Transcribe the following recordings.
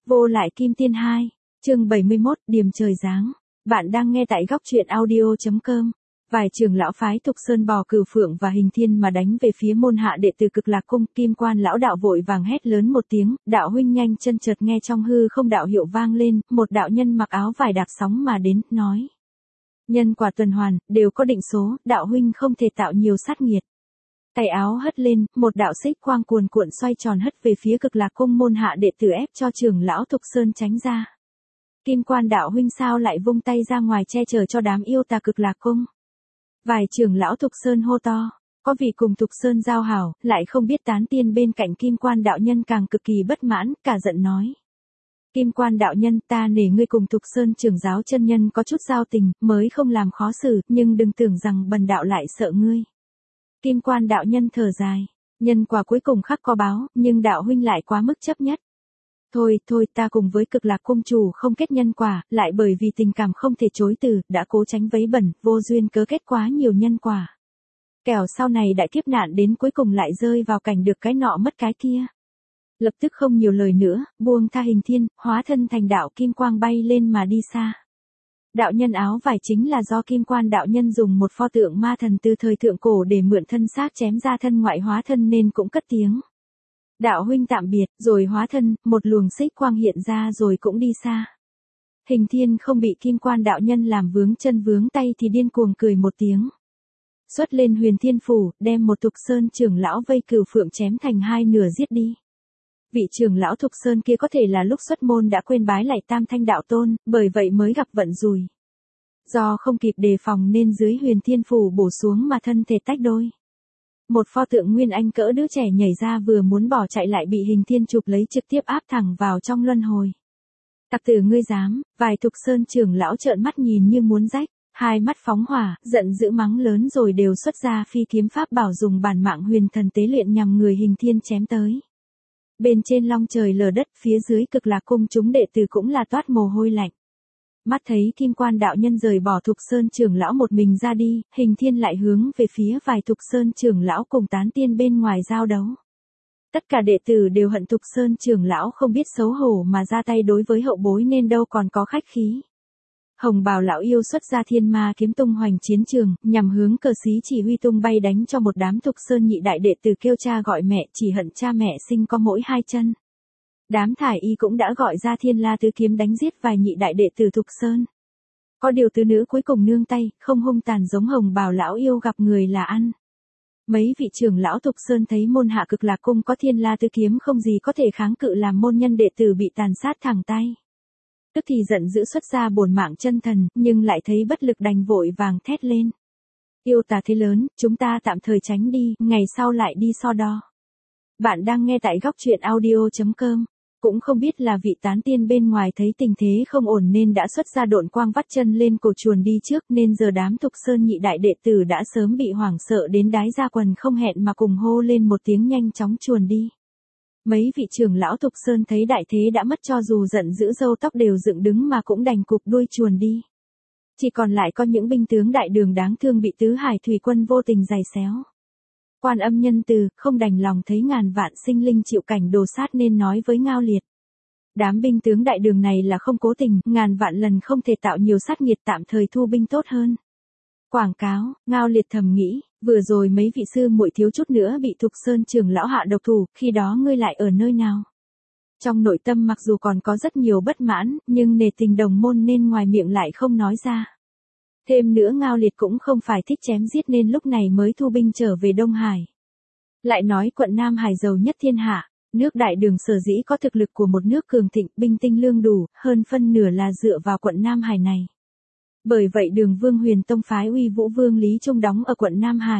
Vô lại kim tiên 2, chương 71, Điềm trời giáng. Bạn đang nghe tại góc truyện audio.com. Vài trưởng lão phái Thục Sơn Bò Cửu Phượng và Hình Thiên mà đánh về phía môn hạ đệ tử Cực Lạc Cung. Kim Quan lão đạo vội vàng hét lớn một tiếng, đạo huynh nhanh chân. Chợt nghe trong hư không đạo hiệu vang lên, một đạo nhân mặc áo vải đạp sóng mà đến, nói: nhân quả tuần hoàn, đều có định số, đạo huynh không thể tạo nhiều sát nghiệt. Tay áo hất lên, một đạo xích quang cuồn cuộn xoay tròn hất về phía Cực Lạc Cung môn hạ đệ tử, ép cho trưởng lão Thục Sơn tránh ra. Kim Quan đạo huynh sao lại vung tay ra ngoài che chở cho đám yêu tà Cực Lạc Cung? Vài trưởng lão Thục Sơn hô to, có vị cùng Thục Sơn giao hảo, lại không biết tán tiên bên cạnh Kim Quan đạo nhân càng cực kỳ bất mãn, cả giận nói: Kim Quan đạo nhân, ta nể ngươi cùng Thục Sơn trưởng giáo chân nhân có chút giao tình, mới không làm khó xử, nhưng đừng tưởng rằng bần đạo lại sợ ngươi. Kim Quan đạo nhân thở dài, nhân quả cuối cùng khắc có báo, nhưng đạo huynh lại quá mức chấp nhất. Thôi, ta cùng với Cực Lạc Cung chủ không kết nhân quả, lại bởi vì tình cảm không thể chối từ, đã cố tránh vấy bẩn, vô duyên cớ kết quá nhiều nhân quả. Kẻo sau này đại kiếp nạn đến cuối cùng lại rơi vào cảnh được cái nọ mất cái kia. Lập tức không nhiều lời nữa, buông tha Hình Thiên, hóa thân thành đạo kim quang bay lên mà đi xa. Đạo nhân áo vải chính là do Kim Quan đạo nhân dùng một pho tượng ma thần từ thời thượng cổ để mượn thân xác chém ra thân ngoại hóa thân nên cũng cất tiếng: đạo huynh tạm biệt, rồi hóa thân, một luồng xích quang hiện ra rồi cũng đi xa. Hình Thiên không bị Kim Quan đạo nhân làm vướng chân vướng tay thì điên cuồng cười một tiếng. Xuất lên Huyền Thiên Phủ, đem một Thục Sơn trưởng lão vây Cửu Phượng chém thành hai nửa giết đi. Vị trưởng lão Thục Sơn kia có thể là lúc xuất môn đã quên bái lạy Tam Thanh đạo tôn, bởi vậy mới gặp vận rủi. Do không kịp đề phòng nên dưới Huyền Thiên Phủ bổ xuống mà thân thể tách đôi. Một pho tượng Nguyên Anh cỡ đứa trẻ nhảy ra vừa muốn bỏ chạy lại bị Hình Thiên chụp lấy trực tiếp áp thẳng vào trong luân hồi. Tặc tử ngươi dám, vài Thục Sơn trưởng lão trợn mắt nhìn như muốn rách, hai mắt phóng hỏa, giận dữ mắng lớn rồi đều xuất ra phi kiếm pháp bảo dùng bản mạng huyền thần tế luyện nhằm người Hình Thiên chém tới. Bên trên long trời lở đất, phía dưới Cực Lạc Cung chúng đệ tử cũng là toát mồ hôi lạnh. Mắt thấy Kim Quan đạo nhân rời bỏ Thục Sơn trưởng lão một mình ra đi, Hình Thiên lại hướng về phía vài Thục Sơn trưởng lão cùng tán tiên bên ngoài giao đấu. Tất cả đệ tử đều hận Thục Sơn trưởng lão không biết xấu hổ mà ra tay đối với hậu bối nên đâu còn có khách khí. Hồng Bào lão yêu xuất ra thiên ma kiếm tung hoành chiến trường, nhằm hướng cờ xí chỉ huy tung bay đánh cho một đám Thục Sơn nhị đại đệ tử kêu cha gọi mẹ, chỉ hận cha mẹ sinh có mỗi hai chân. Đám thải y cũng đã gọi ra thiên la tứ kiếm đánh giết vài nhị đại đệ tử Thục Sơn. Có điều tứ nữ cuối cùng nương tay, không hung tàn giống Hồng Bào lão yêu gặp người là ăn. Mấy vị trưởng lão Thục Sơn thấy môn hạ Cực Lạc Cung có thiên la tứ kiếm không gì có thể kháng cự làm môn nhân đệ tử bị tàn sát thẳng tay. Tức thì giận dữ xuất ra bổn mạng chân thần, nhưng lại thấy bất lực đành vội vàng thét lên: yêu tà thế lớn, chúng ta tạm thời tránh đi, ngày sau lại đi so đo. Bạn đang nghe tại góc truyện audio.com. Cũng không biết là vị tán tiên bên ngoài thấy tình thế không ổn nên đã xuất ra độn quang vắt chân lên cổ chuồn đi trước, nên giờ đám Thục Sơn nhị đại đệ tử đã sớm bị hoảng sợ đến đái ra quần không hẹn mà cùng hô lên một tiếng nhanh chóng chuồn đi. Mấy vị trưởng lão Thục Sơn thấy đại thế đã mất cho dù giận dữ râu tóc đều dựng đứng mà cũng đành cụp đuôi chuồn đi. Chỉ còn lại có những binh tướng đại đường đáng thương bị tứ hải thủy quân vô tình giày xéo. Quan Âm nhân từ, không đành lòng thấy ngàn vạn sinh linh chịu cảnh đồ sát nên nói với Ngao Liệt: đám binh tướng đại đường này là không cố tình, ngàn vạn lần không thể tạo nhiều sát nghiệt, tạm thời thu binh tốt hơn. Quảng cáo, Ngao Liệt thầm nghĩ, vừa rồi mấy vị sư muội thiếu chút nữa bị Thục Sơn trưởng lão hạ độc thủ, khi đó ngươi lại ở nơi nào? Trong nội tâm mặc dù còn có rất nhiều bất mãn, nhưng nể tình đồng môn nên ngoài miệng lại không nói ra. Thêm nữa Ngao Liệt cũng không phải thích chém giết nên lúc này mới thu binh trở về Đông Hải. Lại nói quận Nam Hải giàu nhất thiên hạ, nước đại đường sở dĩ có thực lực của một nước cường thịnh, binh tinh lương đủ, hơn phân nửa là dựa vào quận Nam Hải này. Bởi vậy Đường Vương Huyền Tông phái Uy Vũ Vương Lý Trung đóng ở quận Nam Hải.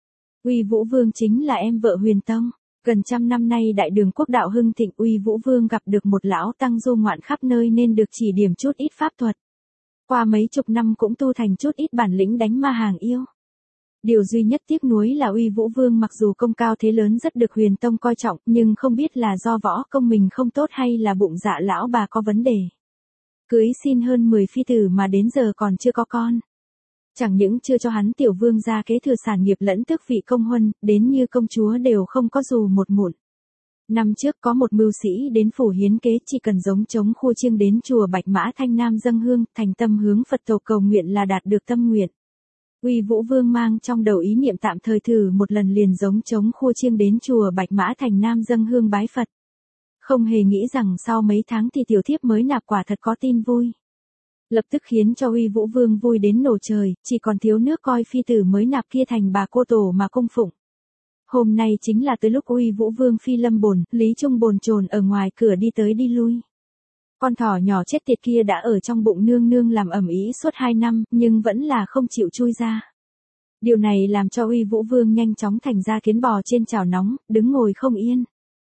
Uy Vũ Vương chính là em vợ Huyền Tông. Gần trăm năm nay đại đường quốc đạo hưng thịnh, Uy Vũ Vương gặp được một lão tăng du ngoạn khắp nơi nên được chỉ điểm chút ít pháp thuật. Qua mấy chục năm cũng tu thành chút ít bản lĩnh đánh ma hàng yêu. Điều duy nhất tiếc nuối là Uy Vũ Vương mặc dù công cao thế lớn rất được Huyền Tông coi trọng, nhưng không biết là do võ công mình không tốt hay là bụng dạ lão bà có vấn đề. Cưới xin hơn 10 phi tử mà đến giờ còn chưa có con. Chẳng những chưa cho hắn tiểu vương gia kế thừa sản nghiệp lẫn tước vị công huân, đến như công chúa đều không có dù một mụn. Năm trước có một mưu sĩ đến phủ hiến kế chỉ cần giống trống khua chiêng đến chùa Bạch Mã Thanh Nam dâng hương, thành tâm hướng Phật tổ cầu nguyện là đạt được tâm nguyện. Uy Vũ Vương mang trong đầu ý niệm tạm thời thử một lần liền giống trống khua chiêng đến chùa Bạch Mã Thành Nam dâng hương bái Phật. Không hề nghĩ rằng sau mấy tháng thì tiểu thiếp mới nạp quả thật có tin vui. Lập tức khiến cho Uy Vũ Vương vui đến nổ trời, chỉ còn thiếu nước coi phi tử mới nạp kia thành bà cô tổ mà cung phụng. Hôm nay chính là tới lúc Uy Vũ Vương phi lâm bồn, Lý Trung bồn chồn ở ngoài cửa đi tới đi lui. Con thỏ nhỏ chết tiệt kia đã ở trong bụng nương nương làm ầm ĩ suốt 2 năm, nhưng vẫn là không chịu chui ra. Điều này làm cho Uy Vũ Vương nhanh chóng thành ra kiến bò trên chảo nóng, đứng ngồi không yên.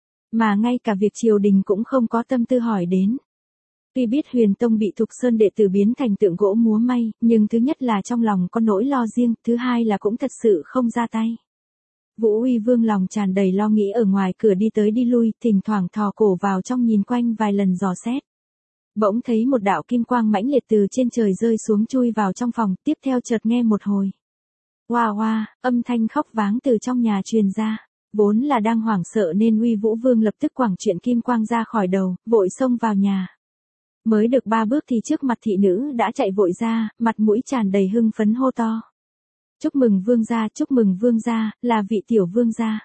Mà ngay cả việc triều đình cũng không có tâm tư hỏi đến. Tuy biết Huyền Tông bị Thục Sơn đệ tử biến thành tượng gỗ múa may, nhưng thứ nhất là trong lòng có nỗi lo riêng, thứ hai là cũng thật sự không ra tay. Vũ Uy Vương lòng tràn đầy lo nghĩ ở ngoài cửa đi tới đi lui, thỉnh thoảng thò cổ vào trong nhìn quanh vài lần dò xét. Bỗng thấy một đạo kim quang mãnh liệt từ trên trời rơi xuống chui vào trong phòng, tiếp theo chợt nghe một hồi. Oa oa, âm thanh khóc váng từ trong nhà truyền ra. Vốn là đang hoảng sợ nên Uy Vũ Vương lập tức quẳng chuyện kim quang ra khỏi đầu, vội xông vào nhà. Mới được 3 bước thì trước mặt thị nữ đã chạy vội ra, mặt mũi tràn đầy hưng phấn hô to. Chúc mừng vương gia, là vị tiểu vương gia.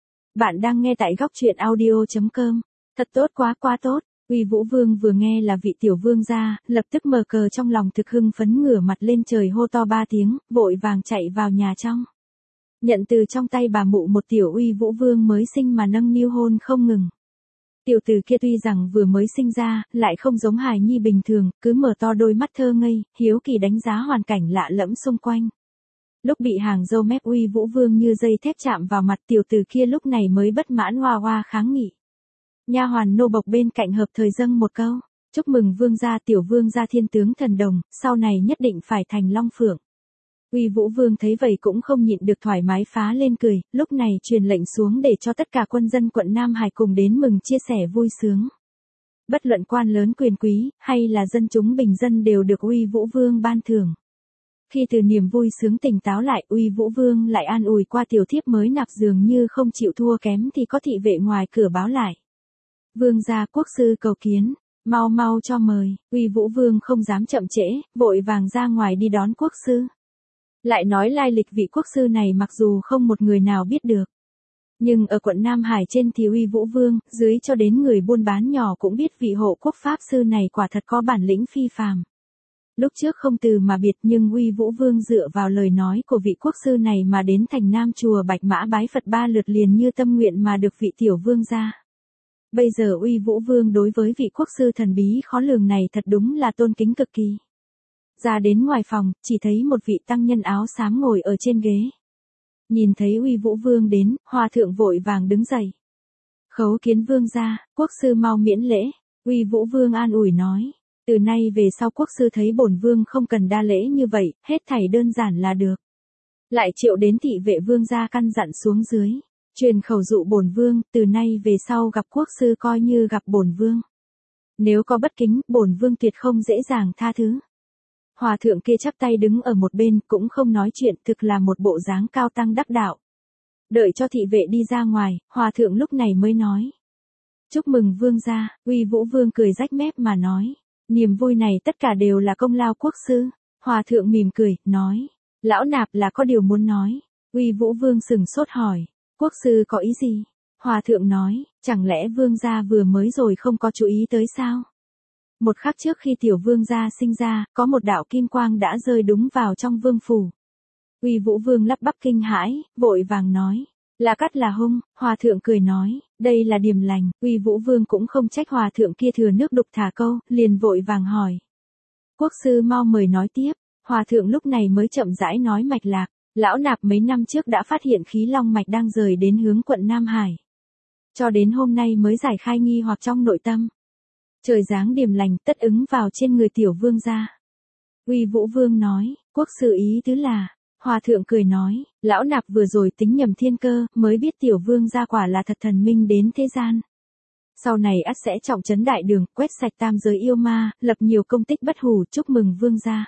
Bạn đang nghe tại góc truyện audio.com. Thật tốt quá tốt. Uy Vũ Vương vừa nghe là vị tiểu vương gia, lập tức mờ cờ trong lòng thực hưng phấn ngửa mặt lên trời hô to 3 tiếng, vội vàng chạy vào nhà trong. Nhận từ trong tay bà mụ một tiểu Uy Vũ Vương mới sinh mà nâng niu hôn không ngừng. Tiểu tử kia tuy rằng vừa mới sinh ra, lại không giống hài nhi bình thường, cứ mở to đôi mắt thơ ngây, hiếu kỳ đánh giá hoàn cảnh lạ lẫm xung quanh. Lúc bị hàng dâu mép Uy Vũ Vương như dây thép chạm vào mặt tiểu tử kia lúc này mới bất mãn hoa hoa kháng nghị. Nha hoàn nô bộc bên cạnh hợp thời dâng một câu, chúc mừng vương gia tiểu vương gia thiên tướng thần đồng, sau này nhất định phải thành long phượng. Uy Vũ Vương thấy vậy cũng không nhịn được thoải mái phá lên cười, lúc này truyền lệnh xuống để cho tất cả quân dân quận Nam Hải cùng đến mừng chia sẻ vui sướng. Bất luận quan lớn quyền quý, hay là dân chúng bình dân đều được Uy Vũ Vương ban thưởng. Khi từ niềm vui sướng tỉnh táo lại, Uy Vũ Vương lại an ủi qua tiểu thiếp mới nạp dường như không chịu thua kém thì có thị vệ ngoài cửa báo lại. Vương gia quốc sư cầu kiến, mau cho mời. Uy Vũ Vương không dám chậm trễ, vội vàng ra ngoài đi đón quốc sư. Lại nói lai lịch vị quốc sư này mặc dù không một người nào biết được. Nhưng ở quận Nam Hải trên thì Uy Vũ Vương, dưới cho đến người buôn bán nhỏ cũng biết vị hộ quốc pháp sư này quả thật có bản lĩnh phi phàm. Lúc trước không từ mà biệt nhưng Uy Vũ Vương dựa vào lời nói của vị quốc sư này mà đến thành Nam chùa Bạch Mã bái Phật 3 lượt liền như tâm nguyện mà được vị tiểu vương gia. Bây giờ Uy Vũ Vương đối với vị quốc sư thần bí khó lường này thật đúng là tôn kính cực kỳ. Ra đến ngoài phòng, chỉ thấy một vị tăng nhân áo xám ngồi ở trên ghế. Nhìn thấy Uy Vũ Vương đến, hòa thượng vội vàng đứng dậy. Khấu kiến vương gia, quốc sư mau miễn lễ. Uy Vũ Vương an ủi nói, từ nay về sau quốc sư thấy bổn vương không cần đa lễ như vậy, hết thảy đơn giản là được. Lại triệu đến thị vệ vương gia căn dặn xuống dưới. Truyền khẩu dụ bổn vương, từ nay về sau gặp quốc sư coi như gặp bổn vương. Nếu có bất kính, bổn vương tuyệt không dễ dàng tha thứ. Hòa thượng kia chắp tay đứng ở một bên, cũng không nói chuyện, thực là một bộ dáng cao tăng đắc đạo. Đợi cho thị vệ đi ra ngoài, hòa thượng lúc này mới nói. Chúc mừng vương gia, Uy Vũ Vương cười rách mép mà nói. Niềm vui này tất cả đều là công lao quốc sư. Hòa thượng mỉm cười, nói. Lão nạp là có điều muốn nói. Uy Vũ Vương sừng sốt hỏi. Quốc sư có ý gì? Hòa thượng nói, chẳng lẽ vương gia vừa mới rồi không có chú ý tới sao? Một khắc trước khi tiểu vương gia sinh ra, có một đạo kim quang đã rơi đúng vào trong vương phủ. Uy Vũ Vương lắp bắp kinh hãi, vội vàng nói, là cắt là hung. Hòa thượng cười nói, đây là điềm lành. Uy Vũ Vương cũng không trách hòa thượng kia thừa nước đục thả câu, liền vội vàng hỏi. Quốc sư mau mời nói tiếp. Hòa thượng lúc này mới chậm rãi nói mạch lạc. Lão nạp mấy năm trước đã phát hiện khí long mạch đang rời đến hướng quận Nam Hải. Cho đến hôm nay mới giải khai nghi hoặc trong nội tâm. Trời giáng điềm lành tất ứng vào trên người tiểu vương gia. Uy Vũ Vương nói, quốc sư ý tứ là. Hòa thượng cười nói, lão nạp vừa rồi tính nhầm thiên cơ, mới biết tiểu vương gia quả là thật thần minh đến thế gian. Sau này ắt sẽ trọng trấn đại đường, quét sạch tam giới yêu ma, lập nhiều công tích bất hủ, chúc mừng vương gia.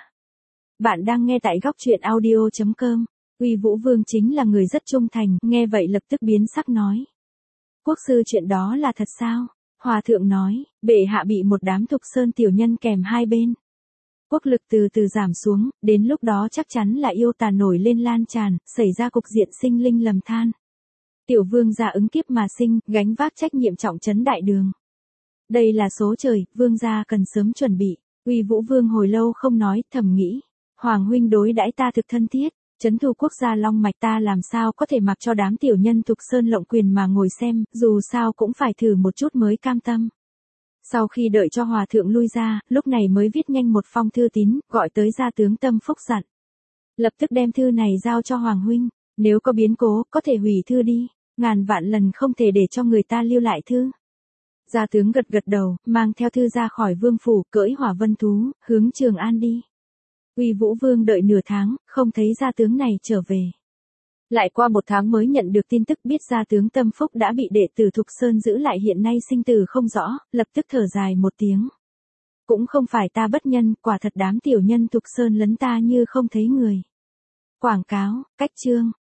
Bạn đang nghe tại góc truyện audio.com. Uy Vũ Vương chính là người rất trung thành, nghe vậy lập tức biến sắc nói. Quốc sư chuyện đó là thật sao? Hòa thượng nói, bệ hạ bị một đám Thục Sơn tiểu nhân kèm hai bên. Quốc lực từ từ giảm xuống, đến lúc đó chắc chắn là yêu tà nổi lên lan tràn, xảy ra cục diện sinh linh lầm than. Tiểu vương gia ứng kiếp mà sinh, gánh vác trách nhiệm trọng trấn đại đường. Đây là số trời, vương gia cần sớm chuẩn bị. Uy Vũ Vương hồi lâu không nói, thầm nghĩ. Hoàng huynh đối đãi ta thực thân thiết, trấn thủ quốc gia long mạch ta làm sao có thể mặc cho đám tiểu nhân Thục Sơn lộng quyền mà ngồi xem, dù sao cũng phải thử một chút mới cam tâm. Sau khi đợi cho hòa thượng lui ra, lúc này mới viết nhanh một phong thư tín, gọi tới gia tướng Tâm Phúc dặn. Lập tức đem thư này giao cho Hoàng huynh, nếu có biến cố, có thể hủy thư đi, ngàn vạn lần không thể để cho người ta lưu lại thư. Gia tướng gật gật đầu, mang theo thư ra khỏi vương phủ, cưỡi hỏa vân thú, hướng Trường An đi. Uy Vũ Vương đợi nửa tháng, không thấy gia tướng này trở về. Lại qua một tháng mới nhận được tin tức biết gia tướng Tâm Phúc đã bị đệ tử Thục Sơn giữ lại, hiện nay sinh tử không rõ, lập tức thở dài một tiếng. Cũng không phải ta bất nhân, quả thật đám tiểu nhân Thục Sơn lấn ta như không thấy người. Quảng cáo, cách chương.